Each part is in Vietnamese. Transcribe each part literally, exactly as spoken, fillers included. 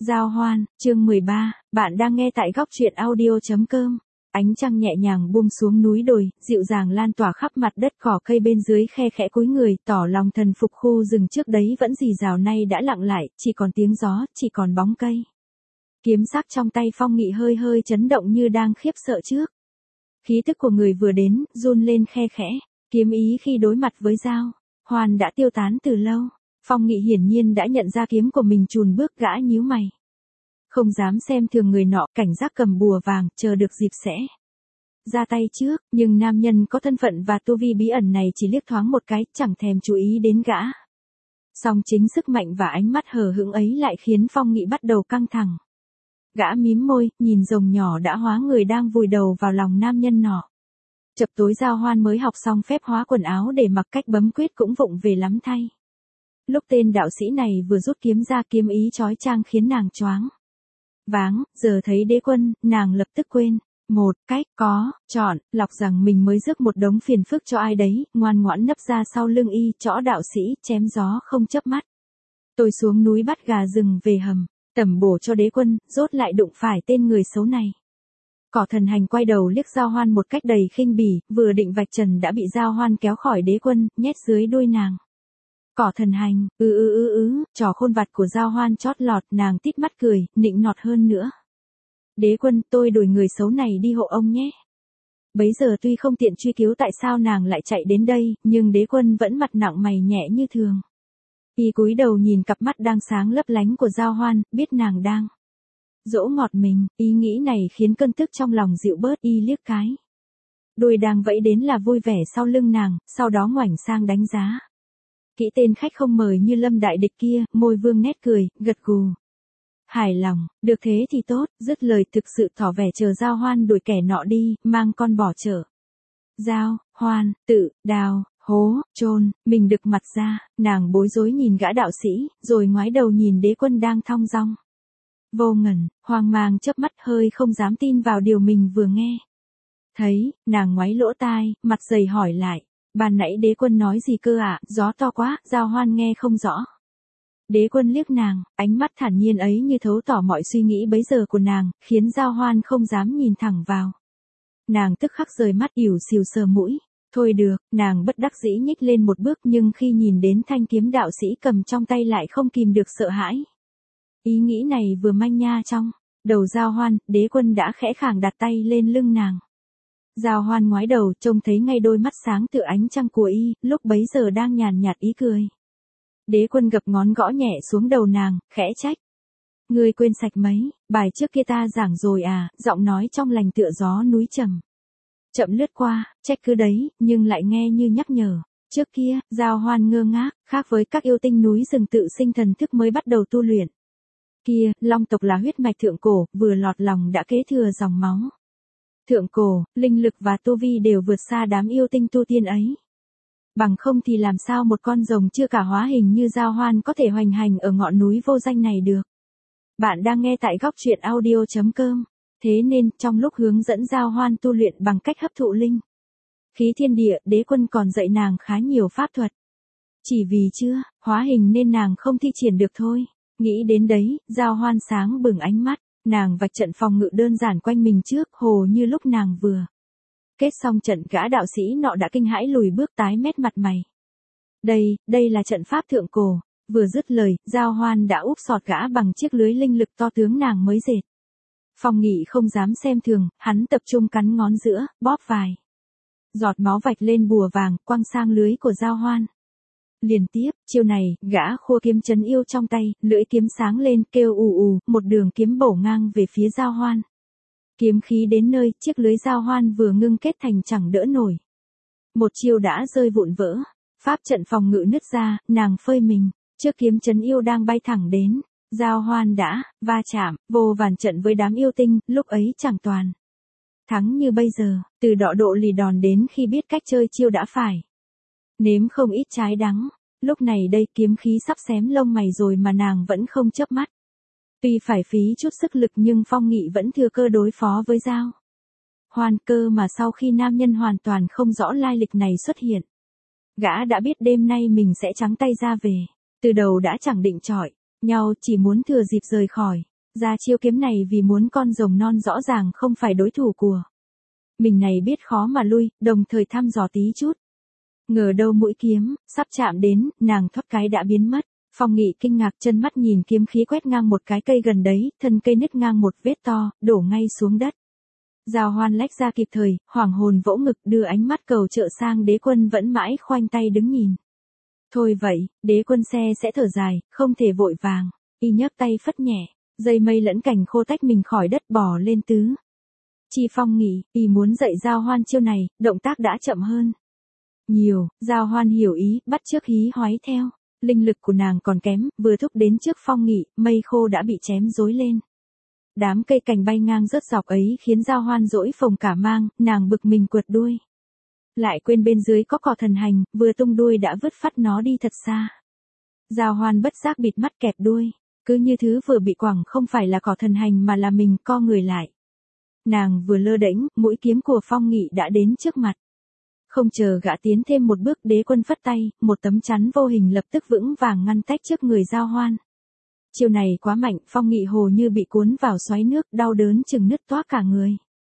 Giao hoan, chương mười ba, bạn đang nghe tại góc truyện audio chấm com. Ánh trăng nhẹ nhàng buông xuống núi đồi, dịu dàng lan tỏa khắp mặt đất, cỏ cây bên dưới khe khẽ cúi người, tỏ lòng thần phục. Khu rừng trước đấy vẫn rì rào nay đã lặng lại, chỉ còn tiếng gió, chỉ còn bóng cây. Kiếm sắc trong tay Phong Nghị hơi hơi chấn động như đang khiếp sợ trước. Khí tức của người vừa đến, run lên khe khẽ, kiếm ý khi đối mặt với Giao Hoan đã tiêu tán từ lâu. Phong Nghị hiển nhiên đã nhận ra kiếm của mình chùn bước, gã nhíu mày. Không dám xem thường người nọ, cảnh giác cầm bùa vàng, chờ được dịp sẽ ra tay trước, nhưng nam nhân có thân phận và tu vi bí ẩn này chỉ liếc thoáng một cái, chẳng thèm chú ý đến gã. Song chính sức mạnh và ánh mắt hờ hững ấy lại khiến Phong Nghị bắt đầu căng thẳng. Gã mím môi, nhìn rồng nhỏ đã hóa người đang vùi đầu vào lòng nam nhân nọ. Chập tối Giao Hoan mới học xong phép hóa quần áo để mặc, cách bấm quyết cũng vụng về lắm thay. Lúc tên đạo sĩ này vừa rút kiếm ra, kiếm ý chói chang khiến nàng choáng váng, giờ thấy đế quân, nàng lập tức quên một cách có chọn lọc rằng mình mới rước một đống phiền phức cho ai đấy, ngoan ngoãn nấp ra sau lưng y, chõ đạo sĩ, chém gió không chớp mắt. Tôi xuống núi bắt gà rừng về hầm, tẩm bổ cho đế quân, rốt lại đụng phải tên người xấu này. Cỏ Thần Hành quay đầu liếc Giao Hoan một cách đầy khinh bỉ, vừa định vạch trần đã bị Giao Hoan kéo khỏi đế quân, nhét dưới đuôi nàng. Cỏ Thần Hành, ư ư ư ư, trò khôn vặt của Giao Hoan chót lọt, nàng tít mắt cười, nịnh nọt hơn nữa. Đế quân, tôi đuổi người xấu này đi hộ ông nhé. Bấy giờ tuy không tiện truy cứu tại sao nàng lại chạy đến đây, nhưng đế quân vẫn mặt nặng mày nhẹ như thường. Y cúi đầu nhìn cặp mắt đang sáng lấp lánh của Giao Hoan, biết nàng đang dỗ ngọt mình, ý nghĩ này khiến cơn tức trong lòng dịu bớt. Y liếc cái đuôi đang vẫy đến là vui vẻ sau lưng nàng, sau đó ngoảnh sang đánh giá kỹ tên khách không mời như Lâm đại địch kia, môi vương nét cười, gật gù hài lòng. Được thế thì tốt, dứt lời thực sự tỏ vẻ chờ Giao Hoan đuổi kẻ nọ đi, mang con bỏ chợ. Giao Hoan tự đào hố chôn mình đực mặt ra, nàng bối rối nhìn gã đạo sĩ, rồi ngoái đầu nhìn đế quân đang thong dong vô ngần, hoang mang chớp mắt, hơi không dám tin vào điều mình vừa nghe thấy. Nàng ngoáy lỗ tai, mặt dày hỏi lại, ban nãy đế quân nói gì cơ ạ? Gió to quá. Giao Hoan nghe không rõ. Đế quân liếc nàng, ánh mắt thản nhiên ấy như thấu tỏ mọi suy nghĩ bấy giờ của nàng, khiến Giao Hoan không dám nhìn thẳng vào. Nàng tức khắc rời mắt, ỉu xìu sờ mũi. Thôi được, nàng bất đắc dĩ nhích lên một bước, nhưng khi nhìn đến thanh kiếm đạo sĩ cầm trong tay lại không kìm được sợ hãi. Ý nghĩ này vừa manh nha trong đầu Giao Hoan, đế quân đã khẽ khàng đặt tay lên lưng nàng. Giao Hoan ngoái đầu, trông thấy ngay đôi mắt sáng tựa ánh trăng của y, lúc bấy giờ đang nhàn nhạt ý cười. Đế quân gập ngón gõ nhẹ xuống đầu nàng, khẽ trách. Ngươi quên sạch mấy, bài trước kia ta giảng rồi à? Giọng nói trong lành tựa gió núi trầm chậm lướt qua, trách cứ đấy, nhưng lại nghe như nhắc nhở. Trước kia, Giao Hoan ngơ ngác, khác với các yêu tinh núi rừng tự sinh thần thức mới bắt đầu tu luyện. Kia, long tộc là huyết mạch thượng cổ, vừa lọt lòng đã kế thừa dòng máu thượng cổ, linh lực và tu vi đều vượt xa đám yêu tinh tu tiên ấy. Bằng không thì làm sao một con rồng chưa cả hóa hình như Giao Hoan có thể hoành hành ở ngọn núi vô danh này được. Bạn đang nghe tại góc truyện audio chấm com. Thế nên, trong lúc hướng dẫn Giao Hoan tu luyện bằng cách hấp thụ linh khí thiên địa, đế quân còn dạy nàng khá nhiều pháp thuật. Chỉ vì chưa hóa hình nên nàng không thi triển được thôi. Nghĩ đến đấy, Giao Hoan sáng bừng ánh mắt, nàng vạch trận phòng ngự đơn giản quanh mình trước, hồ như lúc nàng vừa kết xong trận, gã đạo sĩ nọ đã kinh hãi lùi bước, tái mét mặt mày. Đây, đây là trận pháp thượng cổ. Vừa dứt lời, Giao Hoan đã úp sọt gã bằng chiếc lưới linh lực to tướng nàng mới dệt. Phong Nghị không dám xem thường, hắn tập trung cắn ngón giữa, bóp vài giọt máu vạch lên bùa vàng, quăng sang lưới của Giao Hoan. Liên tiếp, chiêu này, gã khua kiếm trấn yêu trong tay, lưỡi kiếm sáng lên, kêu ù ù, một đường kiếm bổ ngang về phía Giao Hoan. Kiếm khí đến nơi, chiếc lưới Giao Hoan vừa ngưng kết thành chẳng đỡ nổi. Một chiêu đã rơi vụn vỡ, pháp trận phòng ngự nứt ra, nàng phơi mình, trước kiếm trấn yêu đang bay thẳng đến. Giao Hoan đã va chạm vô vàn trận với đám yêu tinh, lúc ấy chẳng toàn thắng như bây giờ, từ đọ độ lì đòn đến khi biết cách chơi chiêu đã phải nếm không ít trái đắng. Lúc này đây kiếm khí sắp xém lông mày rồi mà nàng vẫn không chớp mắt. Tuy phải phí chút sức lực nhưng Phong Nghị vẫn thừa cơ đối phó với Giao Hoan, cơ mà sau khi nam nhân hoàn toàn không rõ lai lịch này xuất hiện, gã đã biết đêm nay mình sẽ trắng tay ra về. Từ đầu đã chẳng định chọi nhau, chỉ muốn thừa dịp rời khỏi Ra chiêu kiếm này vì muốn con rồng non rõ ràng không phải đối thủ của mình này biết khó mà lui, đồng thời thăm dò tí chút. Ngờ đâu mũi kiếm, sắp chạm đến, nàng thoát cái đã biến mất. Phong Nghị kinh ngạc chân mắt nhìn kiếm khí quét ngang một cái cây gần đấy, thân cây nứt ngang một vết to, đổ ngay xuống đất. Giao Hoan lách ra kịp thời, hoảng hồn vỗ ngực đưa ánh mắt cầu trợ sang Đế Quân vẫn mãi khoanh tay đứng nhìn. Thôi vậy, Đế Quân xe sẽ thở dài, không thể vội vàng, y nhấc tay phất nhẹ, dây mây lẫn cành khô tách mình khỏi đất bò lên tứ. Chi Phong Nghị, y muốn dạy Giao Hoan chiêu này, động tác đã chậm hơn nhiều, Giao Hoan hiểu ý, bắt chước hí hoái theo. Linh lực của nàng còn kém, vừa thúc đến trước Phong Nghị, mây khô đã bị chém rối lên. Đám cây cành bay ngang rớt dọc ấy khiến Giao Hoan dỗi phồng cả mang, nàng bực mình quượt đuôi. Lại quên bên dưới có cỏ thần hành, vừa tung đuôi đã vứt phát nó đi thật xa. Giao Hoan bất giác bịt mắt kẹp đuôi, cứ như thứ vừa bị quẳng không phải là cỏ thần hành mà là mình co người lại. Nàng vừa lơ đễnh, mũi kiếm của Phong Nghị đã đến trước mặt. Không chờ gã tiến thêm một bước, Đế Quân phất tay, một tấm chắn vô hình lập tức vững vàng ngăn tách trước người Giao Hoan. Chiêu này quá mạnh, Phong Nghị hồ như bị cuốn vào xoáy nước, đau đớn chừng nứt toác cả người.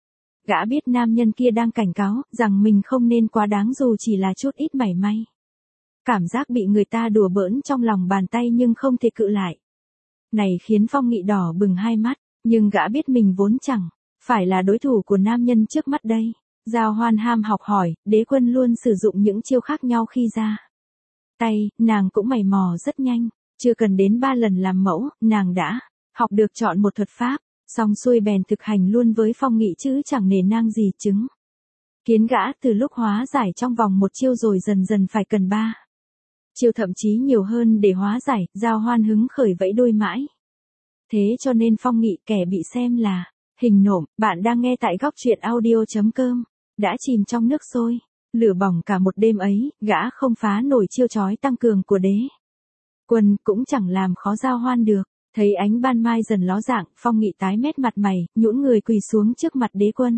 Gã biết nam nhân kia đang cảnh cáo, rằng mình không nên quá đáng dù chỉ là chút ít mảy may. Cảm giác bị người ta đùa bỡn trong lòng bàn tay nhưng không thể cự lại. Này khiến Phong Nghị đỏ bừng hai mắt, nhưng gã biết mình vốn chẳng phải là đối thủ của nam nhân trước mắt đây. Giao Hoan ham học hỏi, Đế Quân luôn sử dụng những chiêu khác nhau khi ra tay, nàng cũng mày mò rất nhanh, chưa cần đến ba lần làm mẫu, nàng đã học được chọn một thuật pháp, xong xuôi bèn thực hành luôn với Phong Nghị chứ chẳng nề nang gì chứng. Kiến gã từ lúc hóa giải trong vòng một chiêu rồi dần dần phải cần ba chiêu thậm chí nhiều hơn để hóa giải, Giao Hoan hứng khởi vẫy đuôi mãi. Thế cho nên Phong Nghị kẻ bị xem là hình nộm, bạn đang nghe tại góc truyện audio.com. Đã chìm trong nước sôi, lửa bỏng cả một đêm ấy, gã không phá nổi chiêu chói tăng cường của Đế Quân, cũng chẳng làm khó Giao Hoan được. Thấy ánh ban mai dần ló dạng, Phong Nghị tái mét mặt mày, nhũn người quỳ xuống trước mặt Đế Quân.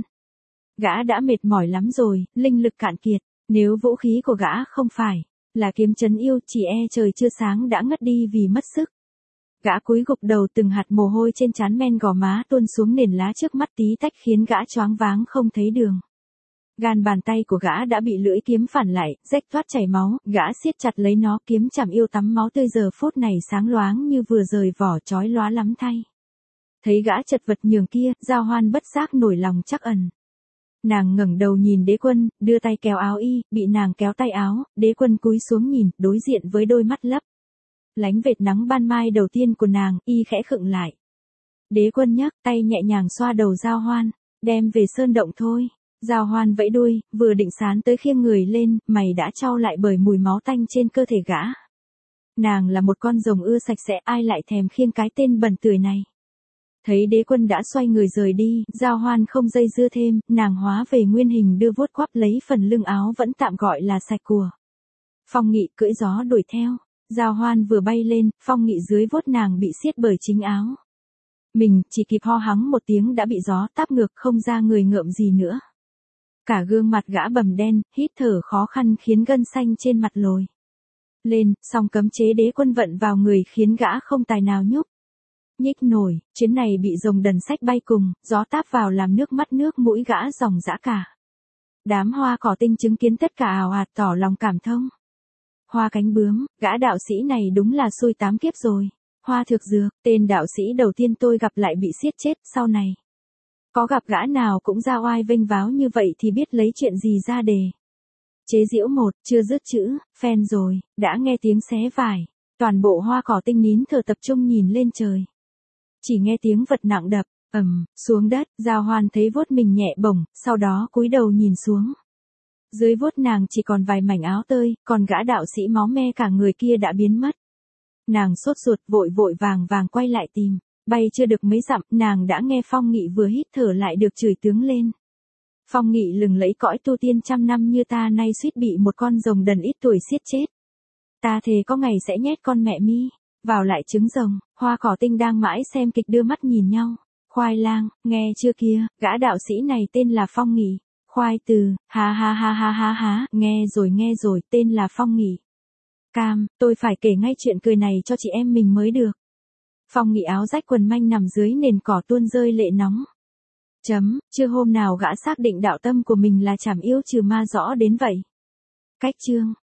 Gã đã mệt mỏi lắm rồi, linh lực cạn kiệt, nếu vũ khí của gã không phải là kiếm trấn yêu, chỉ e trời chưa sáng đã ngất đi vì mất sức. Gã cúi gục đầu, từng hạt mồ hôi trên trán men gò má tuôn xuống nền lá trước mắt tí tách khiến gã choáng váng không thấy đường. Gan bàn tay của gã đã bị lưỡi kiếm phản lại, rách toát chảy máu, gã siết chặt lấy nó, kiếm chảm yêu tắm máu tươi giờ phút này sáng loáng như vừa rời vỏ, chói lóa lắm thay. Thấy gã chật vật nhường kia, Giao Hoan bất giác nổi lòng trắc ẩn. Nàng ngẩng đầu nhìn Đế Quân, đưa tay kéo áo y, bị nàng kéo tay áo, Đế Quân cúi xuống nhìn, đối diện với đôi mắt lấp lánh vệt nắng ban mai đầu tiên của nàng, y khẽ khựng lại. Đế Quân nhấc tay nhẹ nhàng xoa đầu Giao Hoan, đem về sơn động thôi. Giao Hoan vẫy đuôi, vừa định sán tới khiêng người lên, mày đã chau lại bởi mùi máu tanh trên cơ thể gã. Nàng là một con rồng ưa sạch sẽ, ai lại thèm khiêng cái tên bẩn tưởi này. Thấy Đế Quân đã xoay người rời đi, Giao Hoan không dây dưa thêm, nàng hóa về nguyên hình đưa vuốt quắp lấy phần lưng áo vẫn tạm gọi là sạch của Phong Nghị, cưỡi gió đuổi theo. Giao Hoan vừa bay lên, Phong Nghị dưới vuốt nàng bị siết bởi chính áo. Mình chỉ kịp ho hắng một tiếng đã bị gió táp ngược không ra người ngợm gì nữa. Cả gương mặt gã bầm đen, hít thở khó khăn khiến gân xanh trên mặt lồi lên, song cấm chế Đế Quân vận vào người khiến gã không tài nào nhúc nhích nổi, chuyến này bị rồng đần sách bay cùng, gió táp vào làm nước mắt nước mũi gã ròng rã cả. Đám hoa cỏ tinh chứng kiến tất cả ào ạt tỏ lòng cảm thông. Hoa cánh bướm, gã đạo sĩ này đúng là xui tám kiếp rồi. Hoa thực dược, tên đạo sĩ đầu tiên tôi gặp lại bị siết chết, sau này có gặp gã nào cũng ra oai vênh váo như vậy thì biết lấy chuyện gì ra đề chế giễu. Một, chưa dứt chữ, phen rồi, đã nghe tiếng xé vải. Toàn bộ hoa cỏ tinh nín thở tập trung nhìn lên trời. Chỉ nghe tiếng vật nặng đập, ầm, xuống đất, Giao Hoan thấy vuốt mình nhẹ bổng, sau đó cúi đầu nhìn xuống. Dưới vuốt nàng chỉ còn vài mảnh áo tơi, còn gã đạo sĩ máu me cả người kia đã biến mất. Nàng sốt ruột vội vội vàng vàng quay lại tìm. Bay chưa được mấy dặm, nàng đã nghe Phong Nghị vừa hít thở lại được chửi tướng lên. Phong Nghị lừng lẫy cõi tu tiên trăm năm như ta nay suýt bị một con rồng đần ít tuổi siết chết. Ta thề có ngày sẽ nhét con mẹ mi vào lại trứng rồng. Hoa cỏ tinh đang mãi xem kịch đưa mắt nhìn nhau. Khoai lang, nghe chưa kia, gã đạo sĩ này tên là Phong Nghị. Khoai từ, ha ha ha ha ha ha, nghe rồi nghe rồi, tên là Phong Nghị. Cam, tôi phải kể ngay chuyện cười này cho chị em mình mới được. Phong Nghị áo rách quần manh nằm dưới nền cỏ tuôn rơi lệ nóng. Chấm, chưa hôm nào gã xác định đạo tâm của mình là trảm yêu trừ ma rõ đến vậy. Cách chương